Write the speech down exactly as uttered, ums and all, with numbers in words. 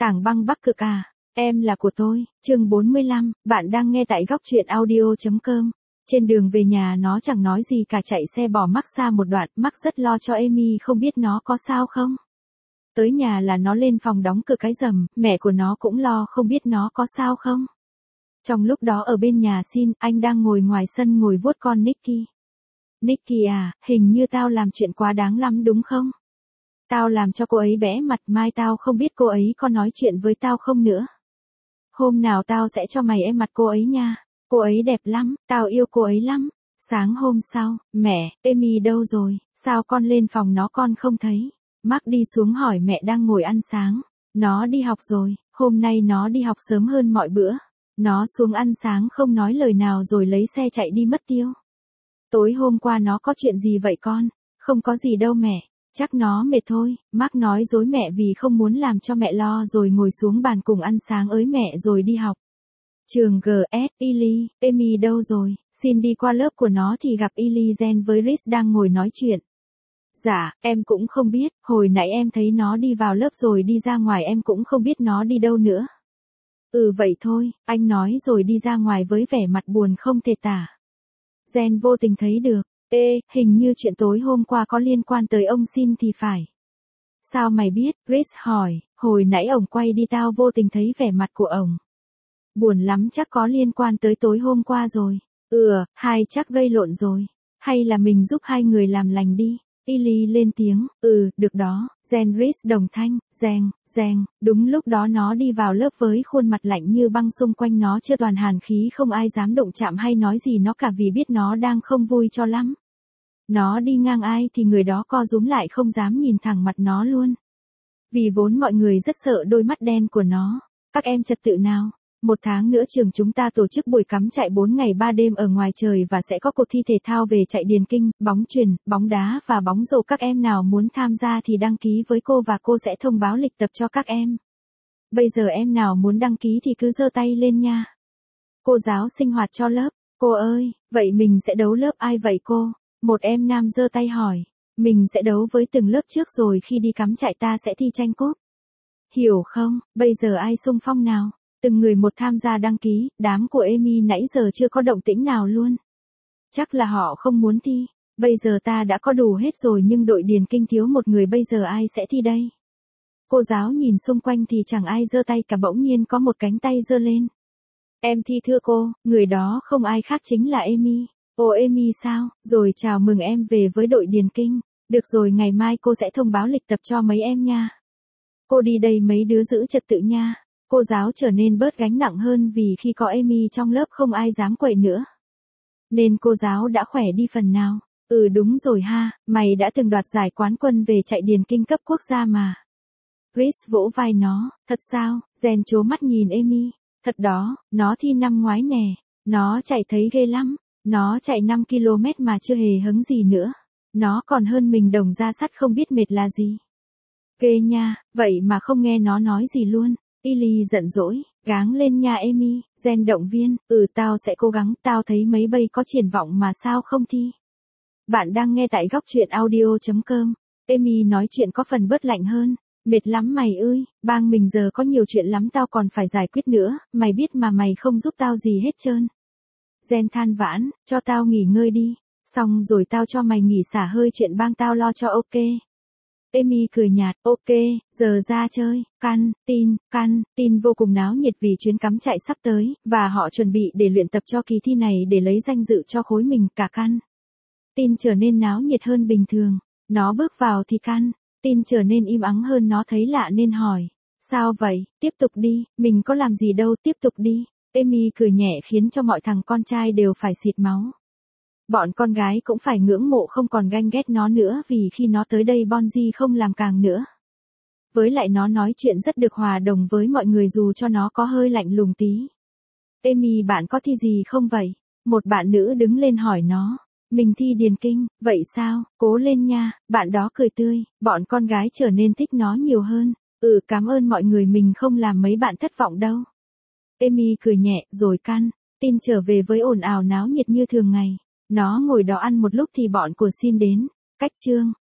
Tảng băng Bắc Cực à, em là của tôi, chương bốn mươi lăm, bạn đang nghe tại góc truyện audio chấm com. Trên đường về nhà nó chẳng nói gì cả, chạy xe bỏ Mark xa một đoạn, Mark rất lo cho Amy không biết nó có sao không. Tới nhà là nó lên phòng đóng cửa cái rầm, mẹ của nó cũng lo không biết nó có sao không. Trong lúc đó ở bên nhà Sin, anh đang ngồi ngoài sân ngồi vuốt con Nicky. Nicky à, hình như tao làm chuyện quá đáng lắm đúng không? Tao làm cho cô ấy bẽ mặt, mai tao không biết cô ấy có nói chuyện với tao không nữa. Hôm nào tao sẽ cho mày em mặt cô ấy nha. Cô ấy đẹp lắm, tao yêu cô ấy lắm. Sáng hôm sau, mẹ, Amy đâu rồi, sao con lên phòng nó con không thấy? Mark đi xuống hỏi mẹ đang ngồi ăn sáng. Nó đi học rồi, hôm nay nó đi học sớm hơn mọi bữa. Nó xuống ăn sáng không nói lời nào rồi lấy xe chạy đi mất tiêu. Tối hôm qua nó có chuyện gì vậy con? Không có gì đâu mẹ. Chắc nó mệt thôi, Mark nói dối mẹ vì không muốn làm cho mẹ lo rồi ngồi xuống bàn cùng ăn sáng ới mẹ rồi đi học. Trường giê ét, Ellie, Amy đâu rồi? Xin đi qua lớp của nó thì gặp Ellie Jen với Rhys đang ngồi nói chuyện. Dạ, em cũng không biết, hồi nãy em thấy nó đi vào lớp rồi đi ra ngoài, em cũng không biết nó đi đâu nữa. Ừ vậy thôi, anh nói rồi đi ra ngoài với vẻ mặt buồn không thể tả. Jen vô tình thấy được. Ê, hình như chuyện tối hôm qua có liên quan tới ông Sin thì phải. Sao mày biết? Rhys hỏi, hồi nãy ổng quay đi tao vô tình thấy vẻ mặt của ổng. Buồn lắm, chắc có liên quan tới tối hôm qua rồi. Ừ, hai chắc gây lộn rồi. Hay là mình giúp hai người làm lành đi. Ellie lên tiếng, ừ, được đó. Jen Rhys đồng thanh, Jen, Jen, đúng lúc đó nó đi vào lớp với khuôn mặt lạnh như băng, xung quanh nó chưa toàn hàn khí, không ai dám động chạm hay nói gì nó cả vì biết nó đang không vui cho lắm. Nó đi ngang ai thì người đó co rúm lại không dám nhìn thẳng mặt nó luôn. Vì vốn mọi người rất sợ đôi mắt đen của nó. Các em trật tự nào. Một tháng nữa trường chúng ta tổ chức buổi cắm trại bốn ngày ba đêm ở ngoài trời và sẽ có cuộc thi thể thao về chạy điền kinh, bóng chuyền, bóng đá và bóng rổ. Các em nào muốn tham gia thì đăng ký với cô và cô sẽ thông báo lịch tập cho các em. Bây giờ em nào muốn đăng ký thì cứ giơ tay lên nha. Cô giáo sinh hoạt cho lớp, cô ơi, vậy mình sẽ đấu lớp ai vậy cô? Một em nam giơ tay hỏi, mình sẽ đấu với từng lớp trước rồi khi đi cắm trại ta sẽ thi tranh cúp. Hiểu không, bây giờ ai xung phong nào? Từng người một tham gia đăng ký, đám của Amy nãy giờ chưa có động tĩnh nào luôn. Chắc là họ không muốn thi, bây giờ ta đã có đủ hết rồi nhưng đội điền kinh thiếu một người, bây giờ ai sẽ thi đây? Cô giáo nhìn xung quanh thì chẳng ai giơ tay cả, bỗng nhiên có một cánh tay giơ lên. Em thi thưa cô, người đó không ai khác chính là Amy. Ồ Amy sao, rồi chào mừng em về với đội điền kinh. Được rồi, ngày mai cô sẽ thông báo lịch tập cho mấy em nha. Cô đi đây mấy đứa giữ trật tự nha. Cô giáo trở nên bớt gánh nặng hơn vì khi có Amy trong lớp không ai dám quậy nữa. Nên cô giáo đã khỏe đi phần nào. Ừ đúng rồi ha, mày đã từng đoạt giải quán quân về chạy điền kinh cấp quốc gia mà. Rhys vỗ vai nó, thật sao? Jen trố mắt nhìn Amy. Thật đó, nó thi năm ngoái nè. Nó chạy thấy ghê lắm. Nó chạy năm ki lô mét mà chưa hề hứng gì nữa. Nó còn hơn mình đồng ra sắt, không biết mệt là gì. Ghê nha, vậy mà không nghe nó nói gì luôn. Ellie giận dỗi, gắng lên nha Amy. Jen động viên, ừ tao sẽ cố gắng, tao thấy mấy bay có triển vọng mà sao không thi. Bạn đang nghe tại góc truyện audio chấm com. Amy nói chuyện có phần bớt lạnh hơn. Mệt lắm mày ơi, bang mình giờ có nhiều chuyện lắm tao còn phải giải quyết nữa, mày biết mà mày không giúp tao gì hết trơn. Jen than vãn, cho tao nghỉ ngơi đi, xong rồi tao cho mày nghỉ xả hơi, chuyện bang tao lo cho ok. Amy cười nhạt, ok, giờ ra chơi, căn, tin, căn, tin vô cùng náo nhiệt vì chuyến cắm trại sắp tới, và họ chuẩn bị để luyện tập cho kỳ thi này để lấy danh dự cho khối mình. Cả căn tin trở nên náo nhiệt hơn bình thường. Nó bước vào thì căn tin trở nên im ắng hơn, nó thấy lạ nên hỏi, sao vậy, tiếp tục đi, mình có làm gì đâu, tiếp tục đi. Amy cười nhẹ khiến cho mọi thằng con trai đều phải xịt máu. Bọn con gái cũng phải ngưỡng mộ, không còn ganh ghét nó nữa vì khi nó tới đây Bonji không làm càng nữa. Với lại nó nói chuyện rất được hòa đồng với mọi người dù cho nó có hơi lạnh lùng tí. Amy, bạn có thi gì không vậy? Một bạn nữ đứng lên hỏi nó. Mình thi điền kinh, vậy sao, cố lên nha, bạn đó cười tươi, bọn con gái trở nên thích nó nhiều hơn. Ừ cảm ơn mọi người, mình không làm mấy bạn thất vọng đâu. Amy cười nhẹ, rồi căn tin trở về với ồn ào náo nhiệt như thường ngày. Nó ngồi đó ăn một lúc thì bọn của Sin đến. Cách chương